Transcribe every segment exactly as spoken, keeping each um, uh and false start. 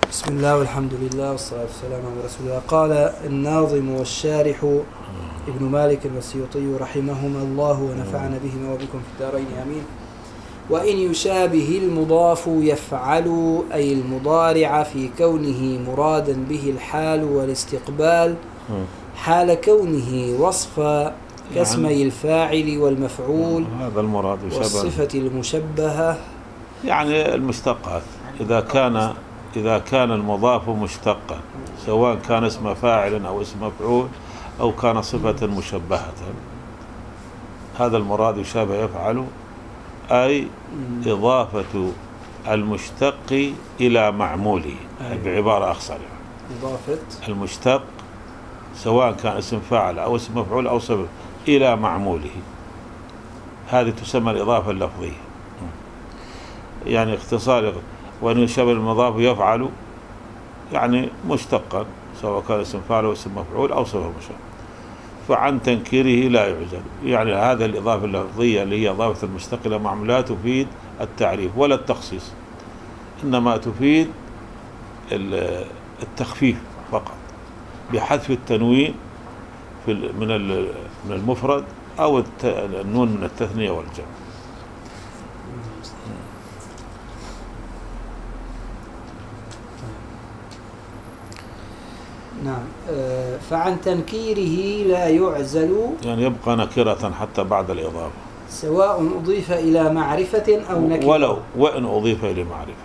بسم الله والحمد لله والصلاة والسلام على رسول الله. قال الناظم والشارح ابن مالك والسيوطي رحمهما الله ونفعنا بهما وبكم في الدارين آمين. وإن يشابه المضاف يفعل أي المضارع في كونه مرادا به الحال والاستقبال حال كونه وصفا كاسمي الفاعل والمفعول هذا المراد والصفة المشبهة يعني المشتقات. إذا كان إذا كان المضاف مشتقا سواء كان اسم فاعل أو اسم مفعول أو كان صفة مشبهة، هذا المراد يشابه يفعل أي إضافة المشتق إلى معموله. بعبارة أخصر إضافة المشتق سواء كان اسم فاعل أو اسم مفعول أو صفة إلى معموله، هذه تسمى الإضافة اللفظية. يعني اختصار وأن يشابه المضاف يفعل يعني مشتقا سواء كان اسم فاعل أو اسم مفعول أو صفة مشبهة، فعن تنكيره لا يعزل. يعني هذا الإضافة اللفظية اللي هي إضافة المشتق إلى معمول لا تفيد التعريف ولا التخصيص، إنما تفيد التخفيف فقط بحذف التنوين في من من المفرد أو النون من التثنية والجمع. نعم. فعن تنكيره لا يعزل يعني يبقى نكرة حتى بعد الإضافة سواء أضيف إلى معرفة أو نكرة ولو وإن أضيف إلى معرفة.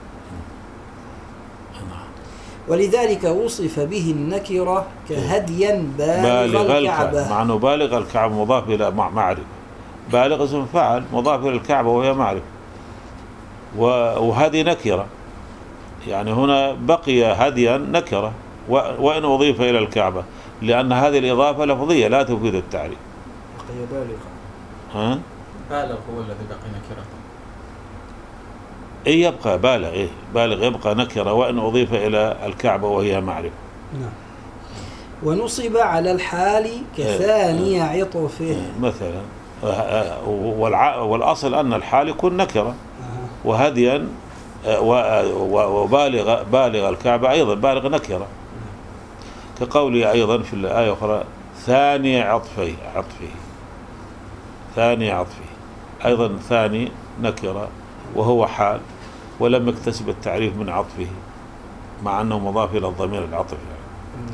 ولذلك وصف به النكرة كهديا بالغ, بالغ الكعبة، مع أنه بالغ الكعبة مضاف إلى معرفة، بالغ اسم فاعل مضاف إلى الكعبة وهي معرفة، وهذه نكرة. يعني هنا بقي هديا نكرة وإن أضيف إلى الكعبة، لأن هذه الإضافة لفظية لا تفيد التعريف. بقي بالغ. ها؟ بالغ هو الذي بقي نكرة. إيه يبقى بالغ، إيه بالغ يبقى نكرة وإن أضيف إلى الكعبة وهي معرفة. نعم. ونصب على الحال كثاني عطفه مثلا، والأصل أن الحال يكون نكرة وهديا وبالغ بالغ الكعبة أيضا بالغ نكرة، كقوله أيضا في الآية الأخرى ثاني عطفه عطفه ثاني عطفه، أيضا ثاني نكرة وهو حال ولم يكتسب التعريف من عطفه مع أنه مضاف إلى الضمير العطف يعني.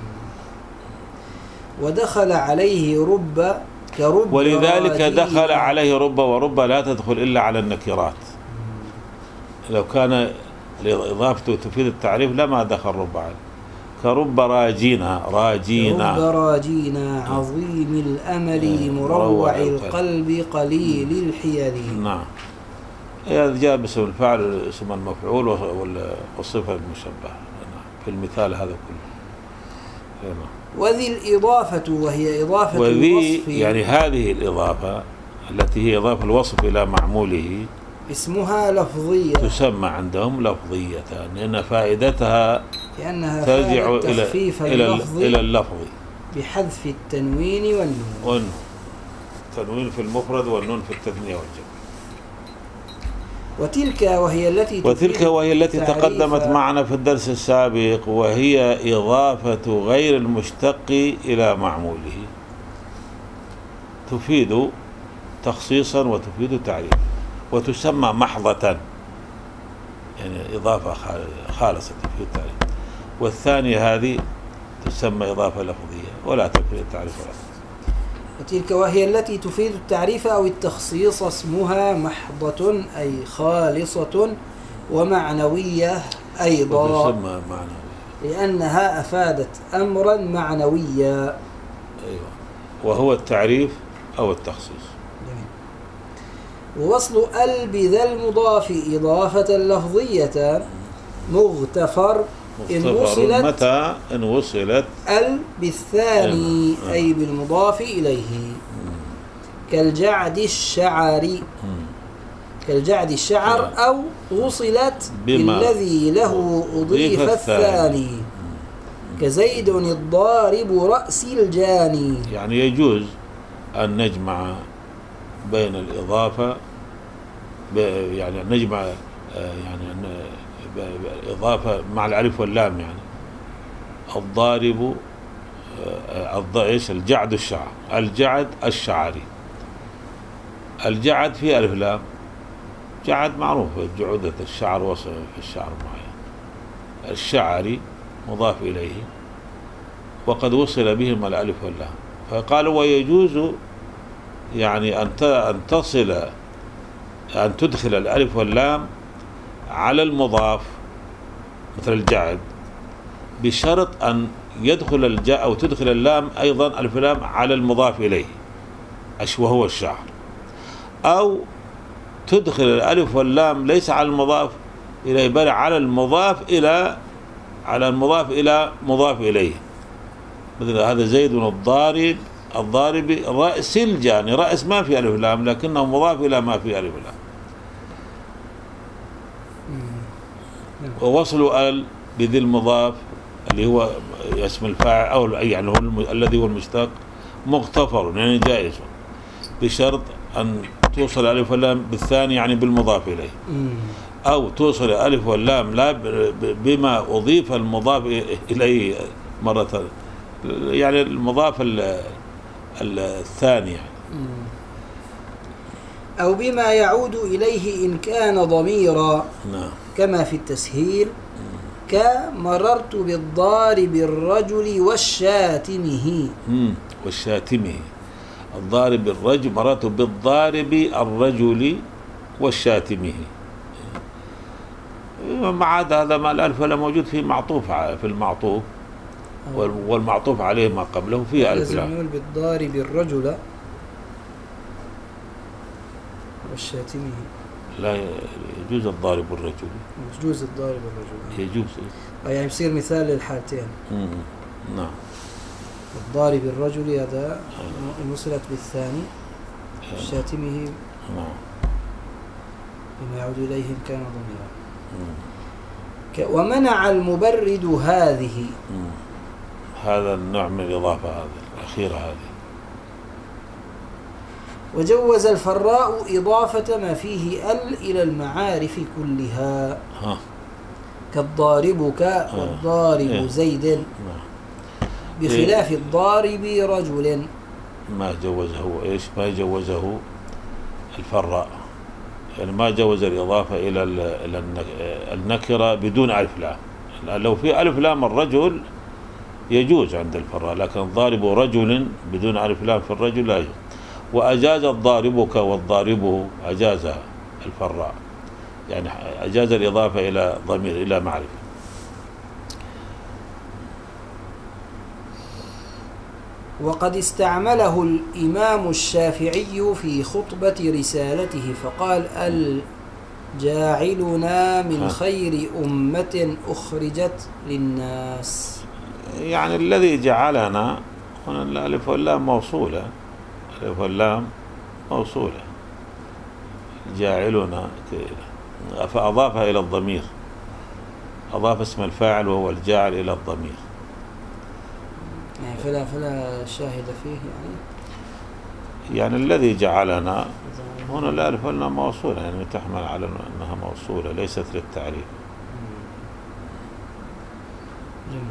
ودخل عليه رب كرب، ولذلك دخل عليه رب، ورب لا تدخل إلا على النكرات. لو كان إضافته تفيد التعريف لما دخل رب عليه، كرب راجينا راجينا رب راجينا عظيم الأمل مروع القلب قليل الحيل. نعم. هذا جاء باسم الفاعل اسم المفعول والصفة المشبهة في المثال هذا كله. وذي الإضافة وهي إضافة وذي الوصف، يعني هذه الإضافة التي هي إضافة الوصف إلى معموله اسمها لفظية، تسمى عندهم لفظية لأن فائدتها لأنها ترجع إلى إلى إلى اللفظ بحذف التنوين والنون. والنون تنوين في المفرد والنون في التثنية والجمع. وتلك وهي التي وتلك وهي التي تقدمت معنا في الدرس السابق، وهي إضافة غير المشتق إلى معموله، تفيد تخصيصا وتفيد تعريف وتسمى محضة، يعني إضافة خالصة تفيد التعريف. والثانية هذه تسمى إضافة لفظية ولا تفيد التعريف ولا تفيد. وتلك وهي التي تفيد التعريف أو التخصيص اسمها محضة أي خالصة ومعنوية أيضا، وتسمى معنوية لأنها أفادت أمرا معنويا. أيوة. وهو التعريف أو التخصيص. ووصل ال بذا المضاف إضافة لفظية مغتفر إن وصلت متى إن وصلت ال بالثاني آه. أي بالمضاف إليه. مم. كالجعد الشعر مم. كالجعد الشعر آه. أو وصلت بالذي له أضيف الثاني كزيد الضارب رأس الجاني. يعني يجوز أن نجمع بين الإضافة يعني نجمع يعني إضافة مع الألف واللام يعني. الضارب ايش الجعد الشعر، الجعد الشعري. الجعد في ألف لام، جعد معروف جعودة الشعر وصف في الشعر معين. الشعري مضاف إليه وقد وصل بهم الألف واللام، فقالوا ويجوز يعني أن تصل أن تدخل الألف واللام على المضاف مثل الجعد، بشرط أن يدخل الجاء أو تدخل اللام أيضا ألف لام على المضاف إليه وهو الشعر، أو تدخل الألف واللام ليس على المضاف إليه بل على المضاف إلى على المضاف إلى مضاف إليه. مثل هذا زيد الضارب، الضارب رأس الجاني، رأس ما في ألف لام لكنه مضاف إلى ما في ألف لام. ووصل ال بذي المضاف اللي هو اسم الفاعل أو يعني هو الم... الذي هو المشتق مغتفر يعني جائز، بشرط أن توصل ألف واللام بالثاني يعني بالمضاف إليه، أو توصل ألف واللام لا بما أضيف المضاف إليه مرة يعني المضاف الثاني يعني. أو بما يعود إليه إن كان ضميرا. نعم. كما في التسهيل كمررت بالضارب الرجل والشاتمه. امم والشاتمه. الضارب الرجل، مررت بالضارب الرجل والشاتمه. ما عاد هذا ما الألف ولا موجود فيه معطوف في المعطوف، والمعطوف عليه ما قبله فيه ألف لام. لازم يقول بالضارب الرجل والشاتمه. لا يجوز الضارب الرجل. يجوز الضارب الرجل. يجوز. يعني يصير مثال للحالتين. امم نعم. الضارب الرجل هذا وصلت بالثاني، شاتمه نعم بما يعود إليه إن كان ضميرا. ومنع المبرد هذه. مم. هذا النوع من الإضافة هذه الأخيرة هذه. وجوز الفراء إضافة ما فيه ال إلى المعارف كلها. ها. كالضاربك والضارب إيه. زيد. نعم. بخلاف الضارب رجل. ما جوزه إيش ما جوزه الفراء، يعني ما جوز الإضافة إلى إلى النكرة بدون ألف لام. لو في ألف لام الرجل يجوز عند الفراء، لكن ضارب رجل بدون ألف لام في الرجل لا يجوز. وأجاز الضاربك والضاربه أجازها الفراء، يعني أجاز الإضافة إلى ضمير إلى معرفة. وقد استعمله الإمام الشافعي في خطبة رسالته فقال الجاعلنا من خير أمة أخرجت للناس. يعني الذي جعلنا هنا الألف واللام موصولة، الألف واللام موصولة، جاعلنا فأضافها إلى الضمير، أضاف اسم الفاعل وهو الجاعل إلى الضمير. يعني فلا فلا شاهد فيه يعني. يعني الذي جعلنا هنا الألف واللام موصولة، يعني تحمل على أنها موصولة ليست للتعريف. جميل.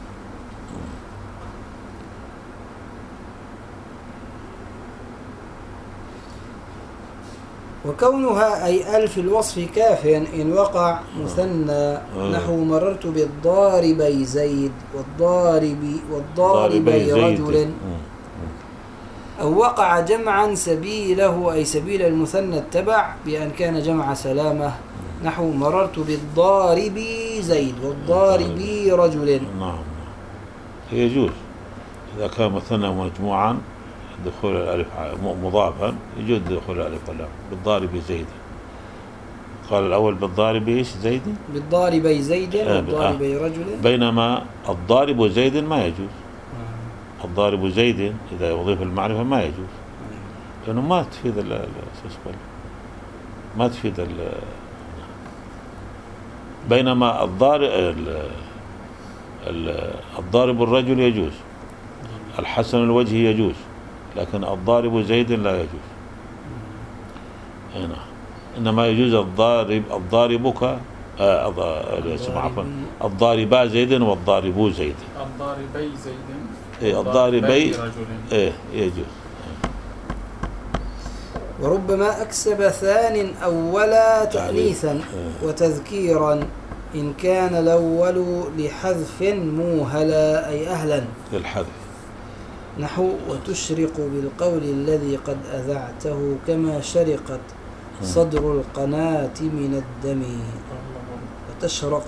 وكونها أي ألف الوصف كاف إن وقع مثنى نحو مررت بالضاربي زيد والضارب والضاربي رجل، أو وقع جمعا سبيله أي سبيل المثنى التبع بأن كان جمع سلامة نحو مررت بالضاربي زيد والضاربي رجل. نعم يجوز إذا كان مثنى مجموعا دخول الألف مضافا يجوز دخول الألف واللام. بالضارب زيد قال الأول بالضارب إيش زيد بالضاربي زيد والضاربي رجل، بينما الضارب زيد ما يجوز. الضارب زيد إذا يضيف المعرفة ما يجوز لأنه ما تفيد ال ما تفيد ال بينما الضارب الضارب الرجل يجوز، الحسن الوجه يجوز، لكن الضارب زيد لا يجوز. هنا إنما يجوز الضارب الضاربك آه الاسم عفوا الضاربا زيد والضاربو زيد. الضاربي زيد. إيه الضاربي رجل. إيه يجوز. وربما أكسب ثان أولا تأنيثا إيه. وتذكيرا إن كان الأول لحذف موهلا أي أهلا للحذف. نحو وتشرق بالقول الذي قد أذعته كما شرقت صدر القناة من الدم. وتشرق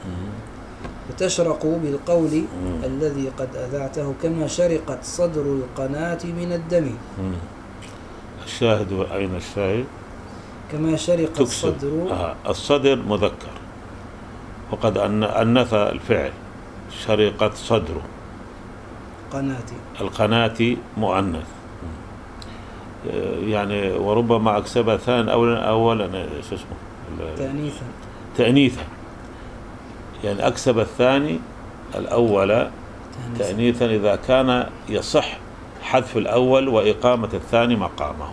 وتشرق بالقول مم. الذي قد أذعته كما شرقت صدر القناة من الدم. مم. الشاهد أين الشاهد؟ كما شرقت تكسب. صدر آه. الصدر مذكر وقد أنث الفعل شرقت صدره. قناة القناة مؤنث يعني. وربما أكسب ثان أولا أولا شو اسمه تأنيثا تأنيثا يعني أكسب الثاني الأول تأنيثا إذا كان يصح حذف الأول وإقامة الثاني مقامه.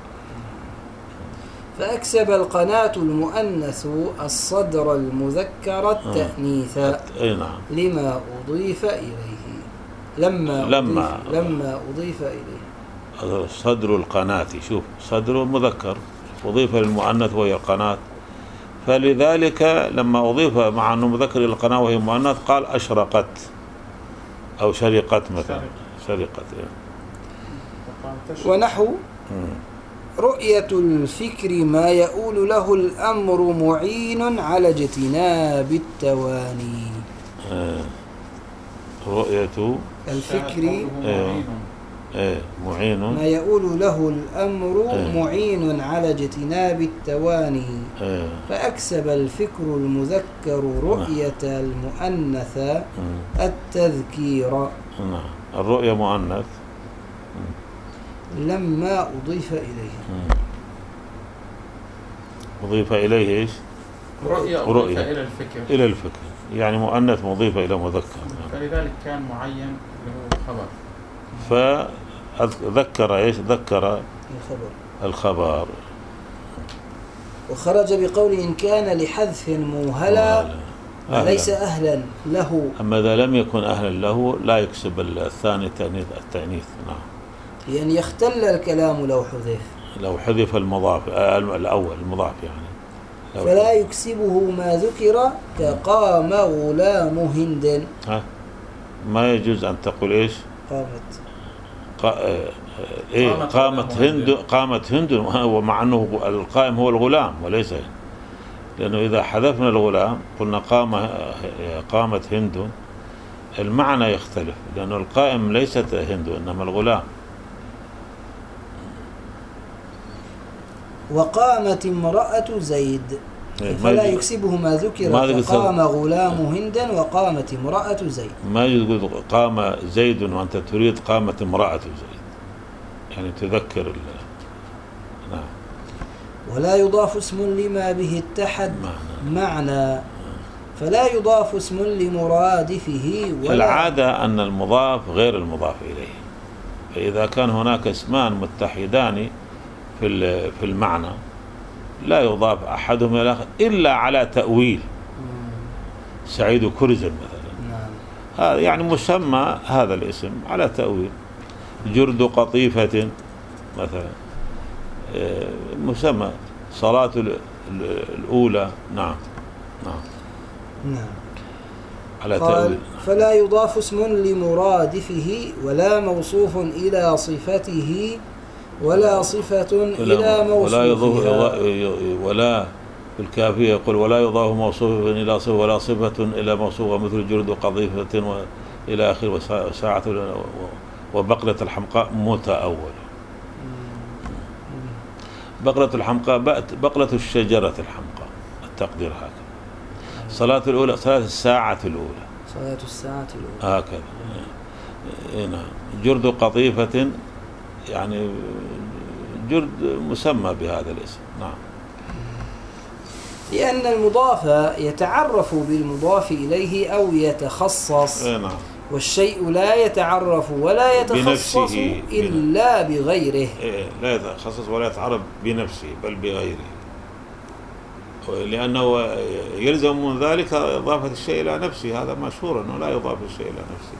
فأكسب القناة المؤنث الصدر المذكر التأنيث أي نعم لما أضيف إليه لما لما أضيف, لما أضيف إليه صدر القناة. شوف صدر مذكر أضيف للمؤنث وهي القناة، فلذلك لما أضيف مع أنه مذكر إلى القناة وهي مؤنث قال أشرقت أو شرقت مثلا. شرقت يعني. ونحو رؤية الفكر ما يؤول له الأمر معين على اجتناب التواني. آه. رؤية الفكر آه. آه. معين ما يؤول له الأمر آه. معين على اجتناب التواني. آه. فأكسب الفكر المذكر رؤية المؤنث التذكير. نعم الرؤية مؤنث لما أضيف إليه. أضيف إليه إيش؟ رؤية أضيف إلى الفكر. إلى الفكر يعني مؤنث مضيفة إلى مذكر. فلذلك كان معين له خبر. فذكر إيش؟ ذكر الخبر. الخبر. وخرج بقول إن كان لحذف موهلا ليس أهلا له. أما إذا لم يكن أهلا له لا يكسب الثاني التأنيث التأنيث. نعم يعني يختل الكلام لو حذف. لو حذف المضاف الأول المضاف يعني. فلا يكسبه ما ذكر كقام غلام هند. ها ما يجوز أن تقول إيش؟ قامت قا... إيه قامت هند. قامت هند ومع أنه القائم هو الغلام وليس، لأنه إذا حذفنا الغلام قلنا قام قامت هند المعنى يختلف، لأنه القائم ليست هند إنما الغلام. وقامت امرأة زيد فلا يكسبه ما ذكر قام غلام هند وقامت امرأة زيد. ما يقول قام زيد وأنت تريد قامت امرأة زيد يعني تذكر ال... نعم. ولا يضاف اسم لما به اتحد معنى, معنى فلا يضاف اسم لمرادفه. ولا العادة أن المضاف غير المضاف إليه، فإذا كان هناك اسمان متحدان في في المعنى لا يضاف أحدهم إلى الآخر إلا على تأويل. سعيد كرزا مثلا هذا يعني مسمى هذا الاسم على تأويل. جرد قطيفة مثلا مسمى. صلاة الأولى نعم نعم نعم على تأويل. فلا يضاف اسم لمرادفه ولا موصوف إلى صفته ولا صفة إلى موصوفها. ولا, ولا في الكافية يقول ولا يضاف موصوف إلى صفة ولا صفة إلى موصوف مثل جرد قضيفة إلى آخر وساعة وبقلة الحمقاء متأول. بقلة الحمقاء بقلة الشجرة الحمقاء التقدير هكذا. صلاة الأولى صلاة الساعة الأولى صلاة الساعة الأولى هكذا. هنا جرد قطيفة يعني جرد مسمى بهذا الاسم. نعم لأن المضاف يتعرف بالمضاف إليه أو يتخصص. نعم. والشيء لا يتعرف ولا يتخصص بنفسه إلا بغيره. لا يتخصص ولا يتعرف بنفسه بل بغيره. لأنه يلزم من ذلك إضافة الشيء إلى نفسه، هذا مشهور أنه لا يضاف الشيء إلى نفسه.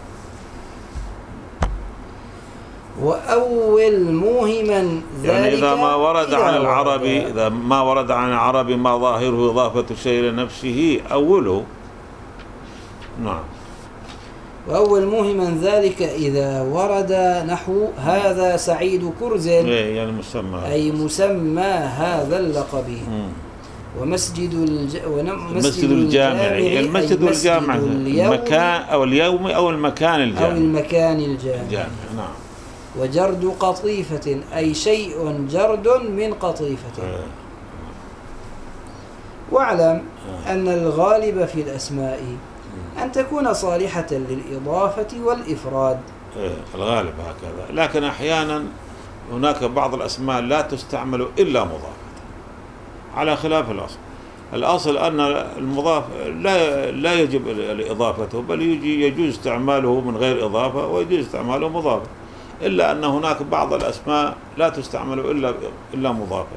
وأول موهما ذلك يعني إذا ما ورد عن العربي إذا ما ورد عن العربي ما ظاهره إضافة الشيء إلى نفسه أوله. نعم. وأول موهما ذلك إذا ورد نحو هذا سعيد كرز، يعني مسمى، أي مسمى هذا اللقب. ومسجد الج... المسجد الجامعي، المسجد الجامع المكان أو اليوم أو المكان الجامع أو المكان الجامع. الجامع. نعم. وجرد قطيفة أي شيء جرد من قطيفة. آه. واعلم آه. أن الغالب في الأسماء أن تكون صالحة للإضافة والإفراد. آه. الغالب هكذا، لكن أحيانا هناك بعض الأسماء لا تستعمل إلا مضافة على خلاف الأصل. الأصل أن المضاف لا لا يجب إضافته، بل يجي يجوز استعماله من غير إضافة ويجوز استعماله مضافة، إلا أن هناك بعض الأسماء لا تستعمل إلا إلا مضافة.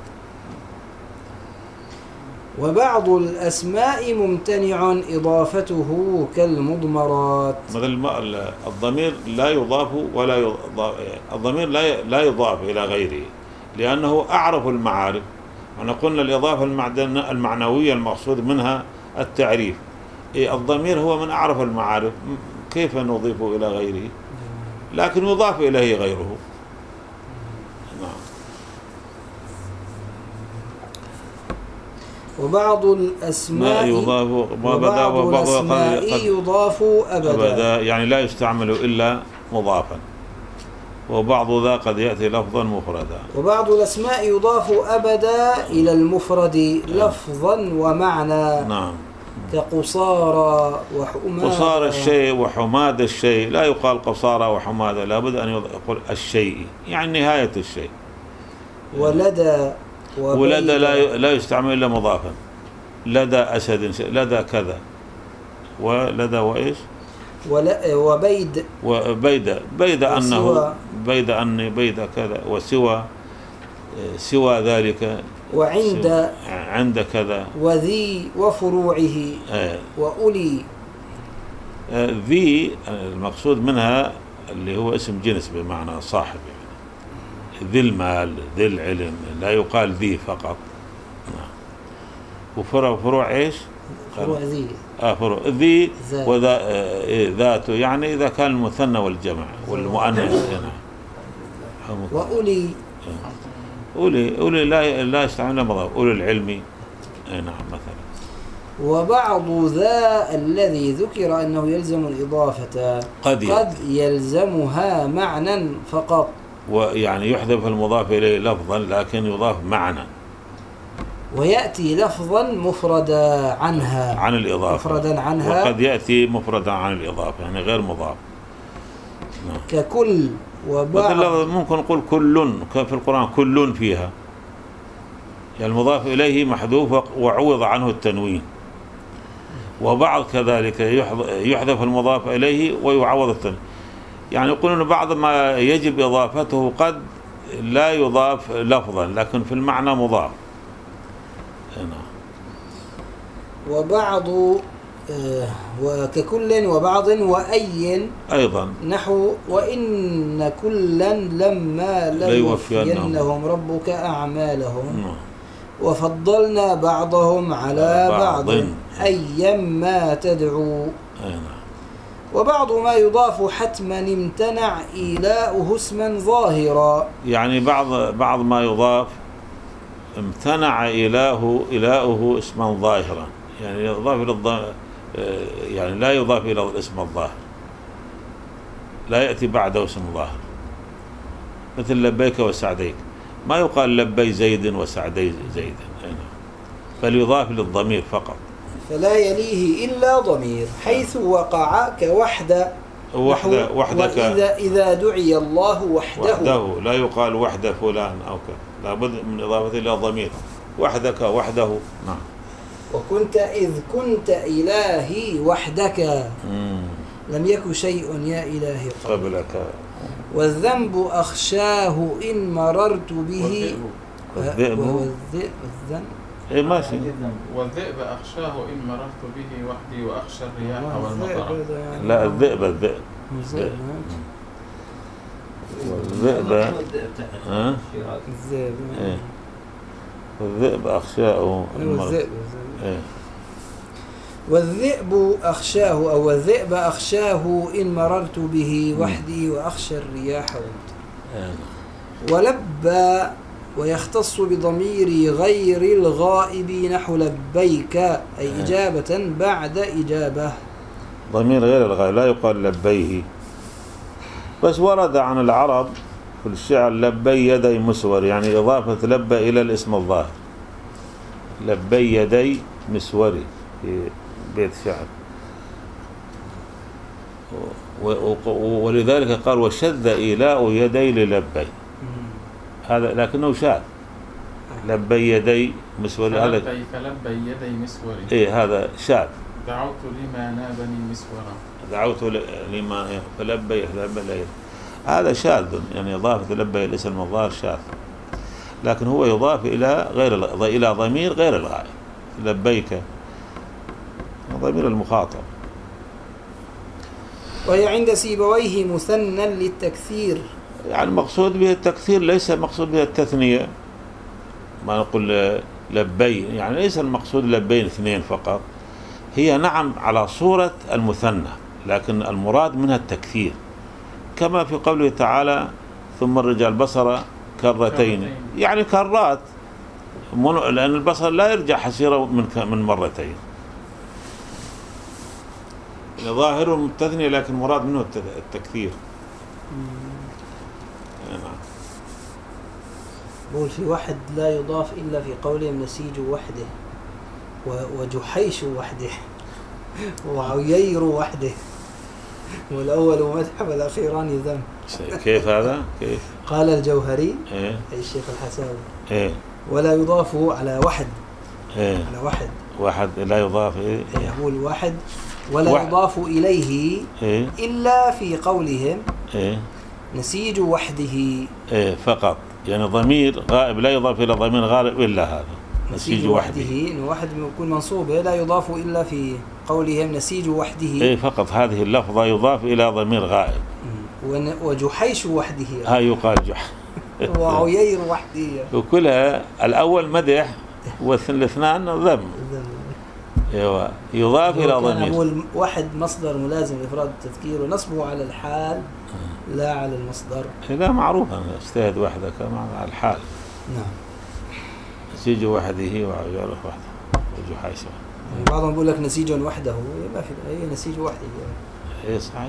وبعض الأسماء ممتنع إضافته كالمضمرات، مثل الضمير لا يضاف ولا يضاف، الضمير لا لا يضاف إلى غيره لأنه أعرف المعارف. أنا قلنا الإضافة المعنوية المقصود منها التعريف، الضمير هو من أعرف المعارف، كيف نضيفه إلى غيره؟ لكن يضاف إليه غيره. نعم. وبعض الأسماء يضاف وبعض الأسماء يضاف أبدا. أبدا يعني لا يستعمل إلا مضافا، وبعض ذا قد يأتي لفظا مفردا. وبعض الأسماء يضاف أبدا إلى المفرد لفظا ومعنى. نعم. كقصارى وحمادة. قصارى الشيء وحماد الشيء، لا يقال قصارى وحمادة، لابد أن يقول الشيء يعني نهاية الشيء. ولدى ولدى لا لا يستعمل إلا مضافا، لدى أسد، لدى كذا، ولدى وإيش؟ وبيد وبيد بيد أنه بيد أني بيد كذا، وسوى سوى ذلك، وعند عند كذا، وذي وفروعه. آه. وأولي. آه. ذي المقصود منها اللي هو اسم جنس بمعنى صاحب، يعني ذي المال ذي العلم، لا يقال ذي فقط. نعم. وفروع فروع ايش؟ فروع ذي. آه فروع ذي وذا آه ذاته، يعني إذا كان المثنى والجمع والمؤنث هنا. وأولي. أولي أولي لا لا يستعمل مضاف، أولي العلم. نعم مثلا. وبعض ذا الذي ذكر أنه يلزم الإضافة قد, قد يلزمها معنى فقط، ويعني يحذف المضاف إليه لفظا لكن يضاف معنى، ويأتي لفظا مفردا عنها عن الإضافة مفردا عنها، وقد يأتي مفردا عن الإضافة يعني غير مضاف. نعم. ككل. وبعض ممكن نقول كل، في القرآن كل فيها، يعني المضاف إليه محذوف وعوض عنه التنوين. وبعض كذلك يحذف المضاف إليه ويعوض التنوين، يعني يقولون بعض ما يجب إضافته قد لا يضاف لفظا لكن في المعنى مضاف. وبعض آه وككل وبعض وأي أيضا نحو وإن كلا لما ليوفينهم ربك أعمالهم. م. وفضلنا بعضهم على بعض, بعض. أيما تدعو. أينا. وبعض ما يضاف حتما امتنع إيلاؤه اسما ظاهرا، يعني بعض بعض ما يضاف امتنع إيلاؤه إيلاؤه اسما ظاهرا، يعني يضاف إلى الض... يعني لا يضاف إلى الاسم الظاهر، لا يأتي بعده اسم ظاهر، مثل لبيك وسعديك، ما يقال لبي زيد وسعدي زيد، بل يضاف للضمير فقط، فلا يليه إلا ضمير حيث وقع كوحدة وحدة وحدك، وإذا إذا دعي الله وحده, وحده لا يقال وحده فلان أو كذا، لابد من إضافة إلى ضمير، وحدك وحده. نعم. وكنت إذ كنت إلهي وحدك مم. لم يكن شيء يا إلهي قبلك. والذنب أخشاه إن مررت به. والذئب والذنب إيه ماشي. والذئب أخشاه إن مررت به وحدي وأخشى الرياح والمطر. لا الذئب الذئب والذئب ها الذئب إيه والذئب أخشاه إن مررت. إيه والذئب أخشاه أو الذئب أخشاه إن مررت به وحدي وأخشى الرياح والمطر. ولبى ويختص بضمير غير الغائب نحو لبيك أي إجابة بعد إجابة. ضمير غير الغائب لا يقال لبيه، بس ورد عن العرب في الشعر لبي يدي مسور، يعني إضافة لبى إلى الاسم الظاهر. لبي يدي مسوري في بيت شعر، ولذلك قال وشذ إيلاء يدي للبي، هذا لكنه شاذ. لبي يدي مسوري هذا فلبي يدي مسوري إيه هذا شاذ. دعوت لما نابني مسورا دعوت لما فلبي لبي هذا شاذ، يعني إضافة لبي الاسم الظاهر شاذ، لكن هو يضاف إلى غير إلى ضمير غير الغائب. لبيك ضمير المخاطب. وهي عند سيبويه مثنى للتكثير، يعني مقصود به التكثير ليس مقصود به التثنية. ما نقول لبي يعني ليس المقصود لبين اثنين فقط، هي نعم على صورة المثنى، لكن المراد منها التكثير، كما في قوله تعالى ثم رجع البصر كرتين، يعني كرات، لأن البصر لا يرجع حسيرا من من مرتين. ظاهر التثنية لكن مراد منه التكثير. بقول في واحد لا يضاف إلا في قولهم نسيج وحده وجحيش وحده وعيير وحده، والأول مدح والأخيران ذم. كيف هذا؟ كيف؟ قال الجوهري إيه؟ أي الشيخ الحساوي إيه؟ ولا يضاف على واحد. إيه؟ على واحد واحد لا يضاف. إيه؟ يقول واحد ولا واحد. يضاف إليه إيه؟ إلا في قولهم إيه؟ نسيج وحده. إيه فقط، يعني ضمير غائب لا يضاف إلى ضمير غائب إلا هذا نسيج وحده، إنه واحد يكون منصوب لا يضاف إلا في قولهم نسيج وحده. إيه فقط هذه اللفظة يضاف إلى ضمير غائب. وجحيش وحده ها يقال جح وعيير وحده، وكلها الأول مدح والاثنان ذم. ايوه يضاف الى ضمير. نقول واحد مصدر ملازم لافراد التذكير ونصبه على الحال لا على المصدر. لا معروفه اجتهد وحده كما على الحال. نعم. نسيج وحده وعيار وحده وجحيش. يعني بعضهم يقول لك نسيج وحده، ما في هي نسيج وحده. اي صحيح.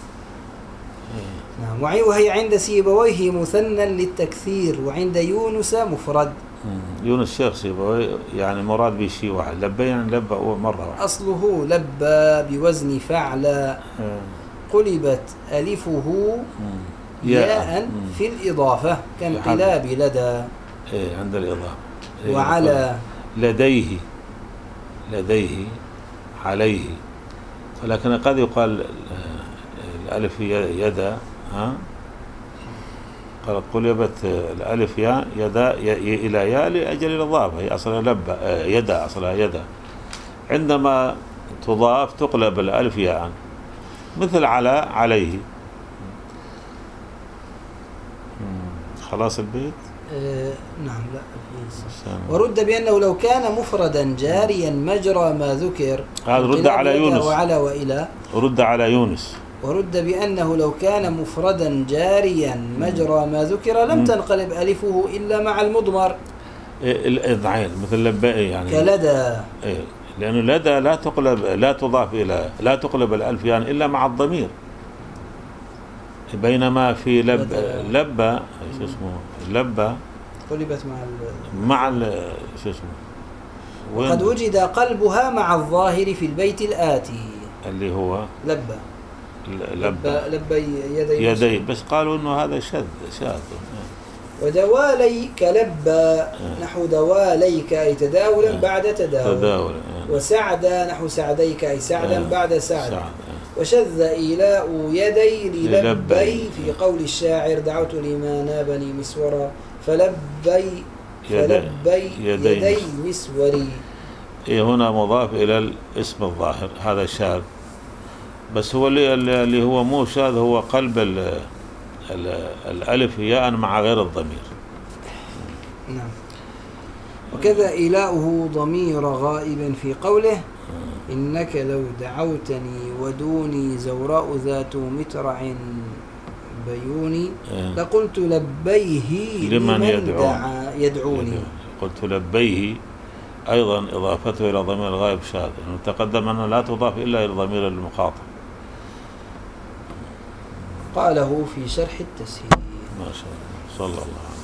نعم. وهي عند سيبويه مثنى للتكثير، وعند يونس مفرد. يونس الشيخ سيبويه يعني مراد به شيء واحد، لبى يعني لبى مرة واحدة. أصله لبى بوزن فعل، قلبت ألفه ياء في الإضافة كانقلاب لدى. إيه عند الإضافة. إيه وعلى لديه لديه عليه، ولكن قد يقال الألف يدا ها قال قلبت الألف يا يدا إلى يا لأجل الإضافة، هي أصلها لبى يدا، أصلها يدا. عندما تضاف تقلب الألف ياء، مثل على عليه. خلاص البيت؟ آه نعم. لا ورد بأنه لو كان مفردا جاريا مجرى ما ذكر، هذا رد على يونس. وعلى وإلى رد على يونس. ورد بأنه لو كان مفردا جاريا مجرى ما ذكر لم تنقلب ألفه إلا مع المضمر. الإضعين مثل لبى يعني كلدى. إيه لأنه لدى لا تقلب لا تضاف إلى لا تقلب الألف يعني إلا مع الضمير، بينما في لب لبى شو اسمه لبى قلبت مع مع شو اسمه. وقد وجد قلبها مع الظاهر في البيت الآتي اللي هو لبى لبى لبى يدي يدي، بس قالوا إنه هذا شذ شاذ. ودواليك لبى نحو دواليك أي تداولا بعد تداول. تداول. وسعدا نحو سعديك أي سعدا آه. بعد سعد. سعد. وشذ إيلاء يدي للبي في قول الشاعر دعوت لما نابني مسورا فلبي فلبي يدي, يدي مسوري. إيه هنا مضاف إلى الاسم الظاهر، هذا شاذ، بس هو اللي, اللي هو مو شاذ، هو قلب ال ال الألف ياء مع غير الضمير. نعم. وكذا إلاؤه ضمير غائب في قوله إنك لو دعوتني ودوني زوراء ذات مترع بيوني لقلت لبيه لمن دعا يدعوني. قلت لبيه أيضا إضافته إلى ضمير الغائب شاذ، يعني تقدم أنها لا تضاف إلا إلى ضمير المخاطب. قاله في شرح التسهيل. ما شاء الله، صلى الله عليه وسلم.